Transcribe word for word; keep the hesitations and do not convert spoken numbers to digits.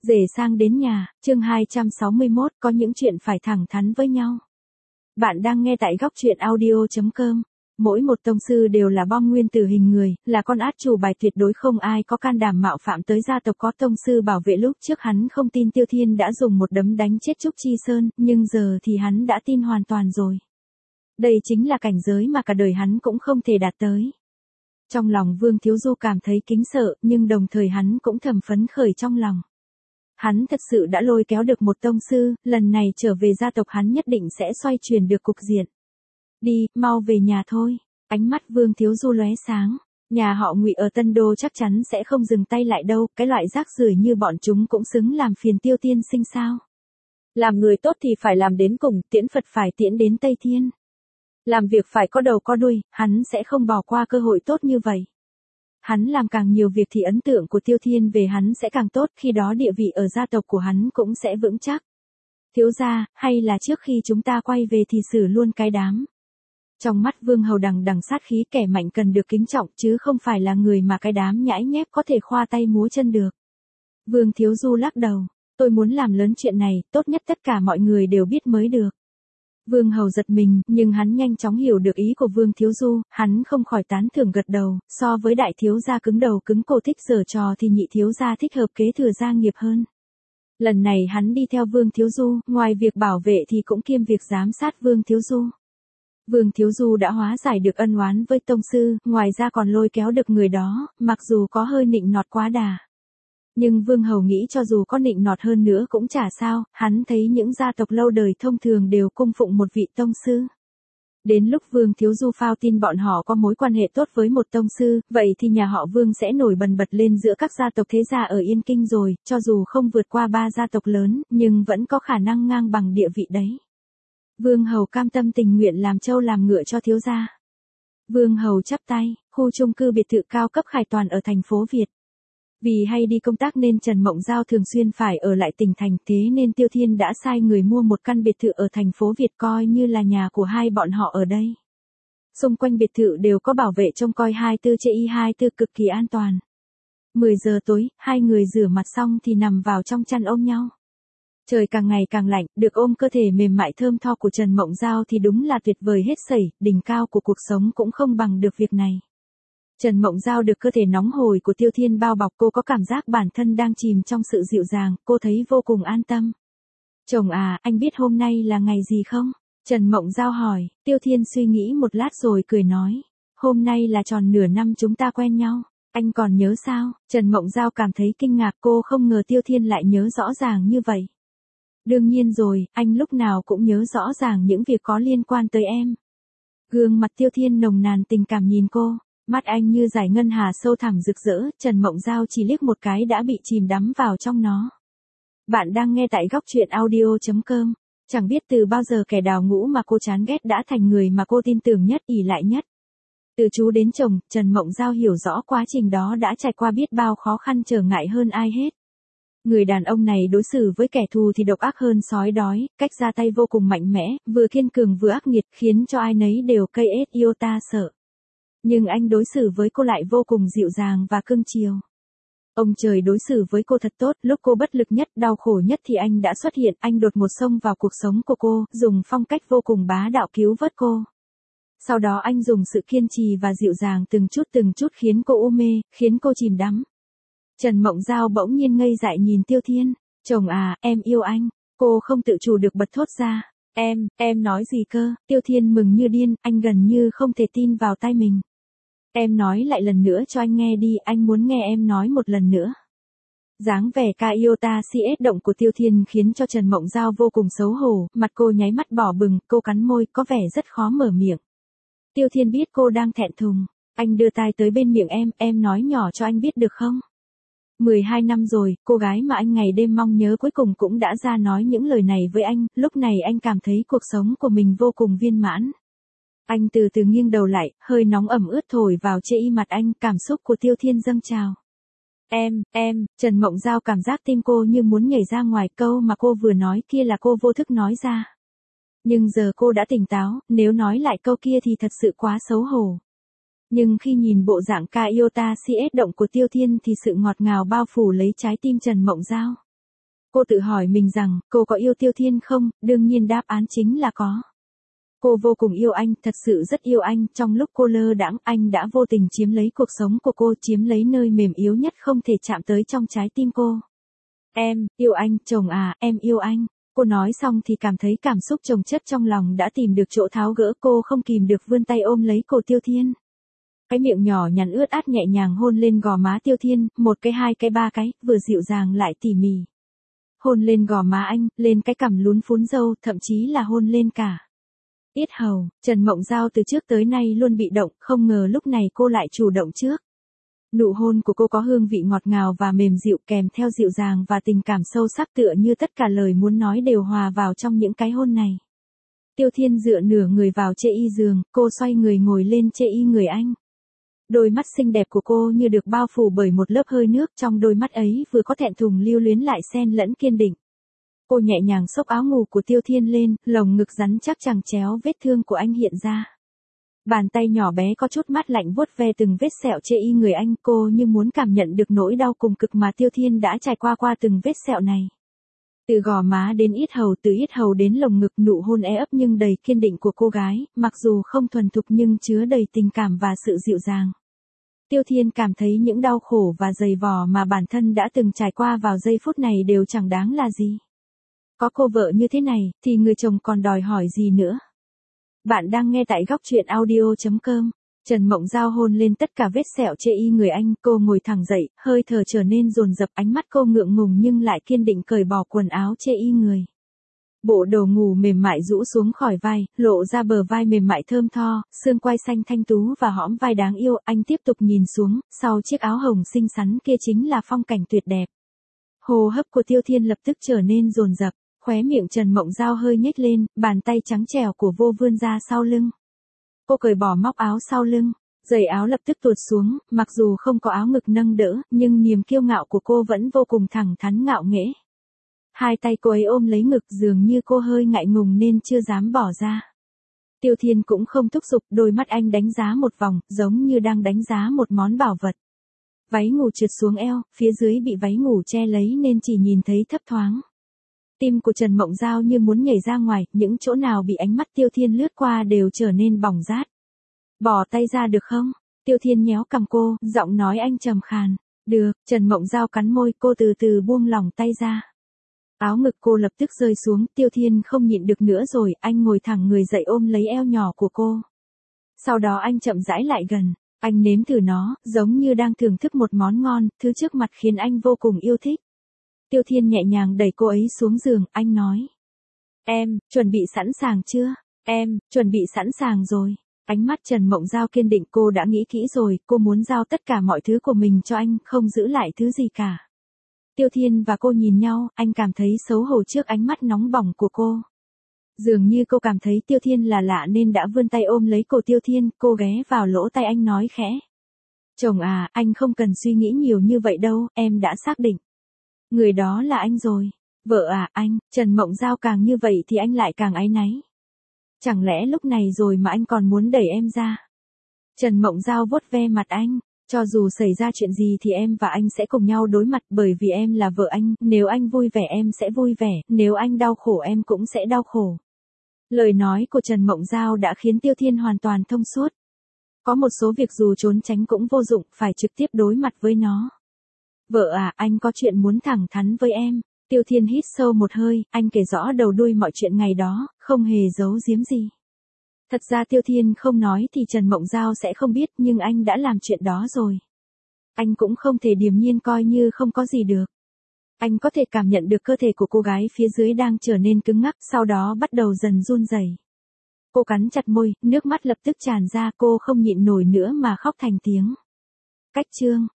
Rể sang đến nhà, chương hai trăm sáu mươi mốt, có những chuyện phải thẳng thắn với nhau. Bạn đang nghe tại góc truyện audio chấm com. Mỗi một tông sư đều là bom nguyên tử hình người, là con át chủ bài tuyệt đối không ai có can đảm mạo phạm tới gia tộc có tông sư bảo vệ. Lúc trước hắn không tin Tiêu Thiên đã dùng một đấm đánh chết Trúc Chi Sơn, nhưng giờ thì hắn đã tin hoàn toàn rồi. Đây chính là cảnh giới mà cả đời hắn cũng không thể đạt tới. Trong lòng Vương Thiếu Du cảm thấy kính sợ, nhưng đồng thời hắn cũng thầm phấn khởi trong lòng. Hắn thật sự đã lôi kéo được một tông sư, lần này trở về gia tộc hắn nhất định sẽ xoay chuyển được cục diện. Đi, mau về nhà thôi. Ánh mắt Vương Thiếu Du lóe sáng. Nhà họ Ngụy ở Tân Đô chắc chắn sẽ không dừng tay lại đâu, cái loại rác rưởi như bọn chúng cũng xứng làm phiền Tiêu tiên sinh sao. Làm người tốt thì phải làm đến cùng, tiễn Phật phải tiễn đến Tây Thiên. Làm việc phải có đầu có đuôi, hắn sẽ không bỏ qua cơ hội tốt như vậy. Hắn làm càng nhiều việc thì ấn tượng của Tiêu Thiên về hắn sẽ càng tốt, khi đó địa vị ở gia tộc của hắn cũng sẽ vững chắc. Thiếu gia, hay là trước khi chúng ta quay về thì xử luôn cái đám. Trong mắt Vương Hầu đằng đằng sát khí, kẻ mạnh cần được kính trọng chứ không phải là người mà cái đám nhãi nhép có thể khoa tay múa chân được. Vương Thiếu Du lắc đầu, tôi muốn làm lớn chuyện này, tốt nhất tất cả mọi người đều biết mới được. Vương Hầu giật mình, nhưng hắn nhanh chóng hiểu được ý của Vương Thiếu Du, hắn không khỏi tán thưởng gật đầu, so với đại thiếu gia cứng đầu cứng cổ thích giở trò thì nhị thiếu gia thích hợp kế thừa gia nghiệp hơn. Lần này hắn đi theo Vương Thiếu Du, ngoài việc bảo vệ thì cũng kiêm việc giám sát Vương Thiếu Du. Vương Thiếu Du đã hóa giải được ân oán với tông sư, ngoài ra còn lôi kéo được người đó, mặc dù có hơi nịnh nọt quá đà. Nhưng Vương Hầu nghĩ cho dù có nịnh nọt hơn nữa cũng chả sao, hắn thấy những gia tộc lâu đời thông thường đều cung phụng một vị tông sư. Đến lúc Vương Thiếu Du phao tin bọn họ có mối quan hệ tốt với một tông sư, vậy thì nhà họ Vương sẽ nổi bần bật lên giữa các gia tộc thế gia ở Yên Kinh rồi, cho dù không vượt qua ba gia tộc lớn, nhưng vẫn có khả năng ngang bằng địa vị đấy. Vương Hầu cam tâm tình nguyện làm trâu làm ngựa cho thiếu gia. Vương Hầu chắp tay, khu chung cư biệt thự cao cấp Khải Toàn ở thành phố Việt. Vì hay đi công tác nên Trần Mộng Giao thường xuyên phải ở lại tỉnh thành, thế nên Tiêu Thiên đã sai người mua một căn biệt thự ở thành phố Việt coi như là nhà của hai bọn họ ở đây. Xung quanh biệt thự đều có bảo vệ trông coi hai mươi tư trên hai mươi tư cực kỳ an toàn. mười giờ tối, hai người rửa mặt xong thì nằm vào trong chăn ôm nhau. Trời càng ngày càng lạnh, được ôm cơ thể mềm mại thơm tho của Trần Mộng Giao thì đúng là tuyệt vời hết sẩy, đỉnh cao của cuộc sống cũng không bằng được việc này. Trần Mộng Giao được cơ thể nóng hổi của Tiêu Thiên bao bọc, cô có cảm giác bản thân đang chìm trong sự dịu dàng, cô thấy vô cùng an tâm. Chồng à, anh biết hôm nay là ngày gì không? Trần Mộng Giao hỏi. Tiêu Thiên suy nghĩ một lát rồi cười nói. Hôm nay là tròn nửa năm chúng ta quen nhau. Anh còn nhớ sao? Trần Mộng Giao cảm thấy kinh ngạc, cô không ngờ Tiêu Thiên lại nhớ rõ ràng như vậy. Đương nhiên rồi, anh lúc nào cũng nhớ rõ ràng những việc có liên quan tới em. Gương mặt Tiêu Thiên nồng nàn tình cảm nhìn cô. Mắt anh như dải ngân hà sâu thẳm rực rỡ, Trần Mộng Giao chỉ liếc một cái đã bị chìm đắm vào trong nó. Bạn đang nghe tại góc truyện audio chấm com. Chẳng biết từ bao giờ kẻ đào ngũ mà cô chán ghét đã thành người mà cô tin tưởng nhất, ỷ lại nhất. Từ chú đến chồng, Trần Mộng Giao hiểu rõ quá trình đó đã trải qua biết bao khó khăn trở ngại hơn ai hết. Người đàn ông này đối xử với kẻ thù thì độc ác hơn sói đói, cách ra tay vô cùng mạnh mẽ, vừa kiên cường vừa ác nghiệt, khiến cho ai nấy đều cây ết yêu ta sợ. Nhưng anh đối xử với cô lại vô cùng dịu dàng và cưng chiều. Ông trời đối xử với cô thật tốt, lúc cô bất lực nhất, đau khổ nhất thì anh đã xuất hiện, anh đột ngột xông vào cuộc sống của cô, dùng phong cách vô cùng bá đạo cứu vớt cô. Sau đó anh dùng sự kiên trì và dịu dàng từng chút từng chút khiến cô u mê, khiến cô chìm đắm. Trần Mộng Giao bỗng nhiên ngây dại nhìn Tiêu Thiên. Chồng à, em yêu anh. Cô không tự chủ được bật thốt ra. Em, em nói gì cơ? Tiêu Thiên mừng như điên, anh gần như không thể tin vào tai mình. Em nói lại lần nữa cho anh nghe đi, anh muốn nghe em nói một lần nữa. Dáng vẻ ca yêu ta si ết động của Tiêu Thiên khiến cho Trần Mộng Giao vô cùng xấu hổ, mặt cô nháy mắt đỏ bừng, cô cắn môi, có vẻ rất khó mở miệng. Tiêu Thiên biết cô đang thẹn thùng. Anh đưa tai tới bên miệng em, em nói nhỏ cho anh biết được không? mười hai năm rồi, cô gái mà anh ngày đêm mong nhớ cuối cùng cũng đã ra nói những lời này với anh, lúc này anh cảm thấy cuộc sống của mình vô cùng viên mãn. Anh từ từ nghiêng đầu lại, hơi nóng ẩm ướt thổi vào chê y mặt anh, cảm xúc của Tiêu Thiên dâng trào. Em, em, Trần Mộng Giao cảm giác tim cô như muốn nhảy ra ngoài, câu mà cô vừa nói kia là cô vô thức nói ra. Nhưng giờ cô đã tỉnh táo, nếu nói lại câu kia thì thật sự quá xấu hổ. Nhưng khi nhìn bộ dạng ca yêu ta si ết động của Tiêu Thiên thì sự ngọt ngào bao phủ lấy trái tim Trần Mộng Giao. Cô tự hỏi mình rằng, cô có yêu Tiêu Thiên không, đương nhiên đáp án chính là có. Cô vô cùng yêu anh, thật sự rất yêu anh, trong lúc cô lơ đãng, anh đã vô tình chiếm lấy cuộc sống của cô, chiếm lấy nơi mềm yếu nhất không thể chạm tới trong trái tim cô. Em, yêu anh, chồng à, em yêu anh. Cô nói xong thì cảm thấy cảm xúc chồng chất trong lòng đã tìm được chỗ tháo gỡ, cô không kìm được vươn tay ôm lấy cổ Tiêu Thiên. Cái miệng nhỏ nhắn ướt át nhẹ nhàng hôn lên gò má Tiêu Thiên, một cái hai cái ba cái, vừa dịu dàng lại tỉ mỉ. Hôn lên gò má anh, lên cái cằm lún phún râu, thậm chí là hôn lên cả yết hầu. Trần Mộng Giao từ trước tới nay luôn bị động, không ngờ lúc này cô lại chủ động trước. Nụ hôn của cô có hương vị ngọt ngào và mềm dịu, kèm theo dịu dàng và tình cảm sâu sắc, tựa như tất cả lời muốn nói đều hòa vào trong những cái hôn này. Tiêu Thiên dựa nửa người vào chê y giường, cô xoay người ngồi lên chê y người anh. Đôi mắt xinh đẹp của cô như được bao phủ bởi một lớp hơi nước, trong đôi mắt ấy vừa có thẹn thùng lưu luyến lại xen lẫn kiên định. Cô nhẹ nhàng xốc áo ngủ của Tiêu Thiên lên, lồng ngực rắn chắc chằng chéo vết thương của anh hiện ra. Bàn tay nhỏ bé có chút mát lạnh vuốt ve từng vết sẹo chê y người anh, cô như muốn cảm nhận được nỗi đau cùng cực mà Tiêu Thiên đã trải qua qua từng vết sẹo này. Từ gò má đến yết hầu, từ yết hầu đến lồng ngực, nụ hôn e ấp nhưng đầy kiên định của cô gái, mặc dù không thuần thục nhưng chứa đầy tình cảm và sự dịu dàng. Tiêu Thiên cảm thấy những đau khổ và dày vò mà bản thân đã từng trải qua vào giây phút này đều chẳng đáng là gì. Có cô vợ như thế này, thì người chồng còn đòi hỏi gì nữa. Bạn đang nghe tại góc truyện audio chấm com. Trần Mộng Giao hôn lên tất cả vết sẹo chê y người anh, cô ngồi thẳng dậy, hơi thở trở nên dồn dập, ánh mắt cô ngượng ngùng nhưng lại kiên định cởi bỏ quần áo chê y người. Bộ đồ ngủ mềm mại rũ xuống khỏi vai, lộ ra bờ vai mềm mại thơm tho, xương quai xanh thanh tú và hõm vai đáng yêu, anh tiếp tục nhìn xuống, sau chiếc áo hồng xinh xắn kia chính là phong cảnh tuyệt đẹp. Hô hấp của Tiêu Thiên lập tức trở nên dồn dập, khóe miệng Trần Mộng Giao hơi nhếch lên, bàn tay trắng trẻo của vô vươn ra sau lưng. Cô cởi bỏ móc áo sau lưng, giày áo lập tức tuột xuống, mặc dù không có áo ngực nâng đỡ, nhưng niềm kiêu ngạo của cô vẫn vô cùng thẳng thắn ngạo nghễ. Hai tay cô ấy ôm lấy ngực, dường như cô hơi ngại ngùng nên chưa dám bỏ ra. Tiêu Thiên cũng không thúc giục, đôi mắt anh đánh giá một vòng, giống như đang đánh giá một món bảo vật. Váy ngủ trượt xuống eo, phía dưới bị váy ngủ che lấy nên chỉ nhìn thấy thấp thoáng. Tim của Trần Mộng Giao như muốn nhảy ra ngoài, những chỗ nào bị ánh mắt Tiêu Thiên lướt qua đều trở nên bỏng rát. Bỏ tay ra được không? Tiêu Thiên nhéo cằm cô, giọng nói anh trầm khàn. Được, Trần Mộng Giao cắn môi, cô từ từ buông lỏng tay ra. Áo ngực cô lập tức rơi xuống, Tiêu Thiên không nhịn được nữa rồi, anh ngồi thẳng người dậy ôm lấy eo nhỏ của cô. Sau đó anh chậm rãi lại gần, anh nếm thử nó, giống như đang thưởng thức một món ngon, thứ trước mặt khiến anh vô cùng yêu thích. Tiêu Thiên nhẹ nhàng đẩy cô ấy xuống giường, anh nói. Em, chuẩn bị sẵn sàng chưa? Em, chuẩn bị sẵn sàng rồi. Ánh mắt Trần Mộng Giao kiên định, cô đã nghĩ kỹ rồi, cô muốn giao tất cả mọi thứ của mình cho anh, không giữ lại thứ gì cả. Tiêu Thiên và cô nhìn nhau, anh cảm thấy xấu hổ trước ánh mắt nóng bỏng của cô. Dường như cô cảm thấy Tiêu Thiên là lạ nên đã vươn tay ôm lấy cổ Tiêu Thiên, cô ghé vào lỗ tai anh nói khẽ. Chồng à, anh không cần suy nghĩ nhiều như vậy đâu, em đã xác định. Người đó là anh rồi. Vợ à, anh, Trần Mộng Giao càng như vậy thì anh lại càng áy náy. Chẳng lẽ lúc này rồi mà anh còn muốn đẩy em ra? Trần Mộng Giao vuốt ve mặt anh. Cho dù xảy ra chuyện gì thì em và anh sẽ cùng nhau đối mặt, bởi vì em là vợ anh, nếu anh vui vẻ em sẽ vui vẻ, nếu anh đau khổ em cũng sẽ đau khổ. Lời nói của Trần Mộng Giao đã khiến Tiêu Thiên hoàn toàn thông suốt. Có một số việc dù trốn tránh cũng vô dụng, phải trực tiếp đối mặt với nó. Vợ à, anh có chuyện muốn thẳng thắn với em. Tiêu Thiên hít sâu một hơi, anh kể rõ đầu đuôi mọi chuyện ngày đó, không hề giấu giếm gì. Thật ra Tiêu Thiên không nói thì Trần Mộng Giao sẽ không biết, nhưng anh đã làm chuyện đó rồi. Anh cũng không thể điềm nhiên coi như không có gì được. Anh có thể cảm nhận được cơ thể của cô gái phía dưới đang trở nên cứng ngắc, sau đó bắt đầu dần run rẩy. Cô cắn chặt môi, nước mắt lập tức tràn ra, cô không nhịn nổi nữa mà khóc thành tiếng. Cách chương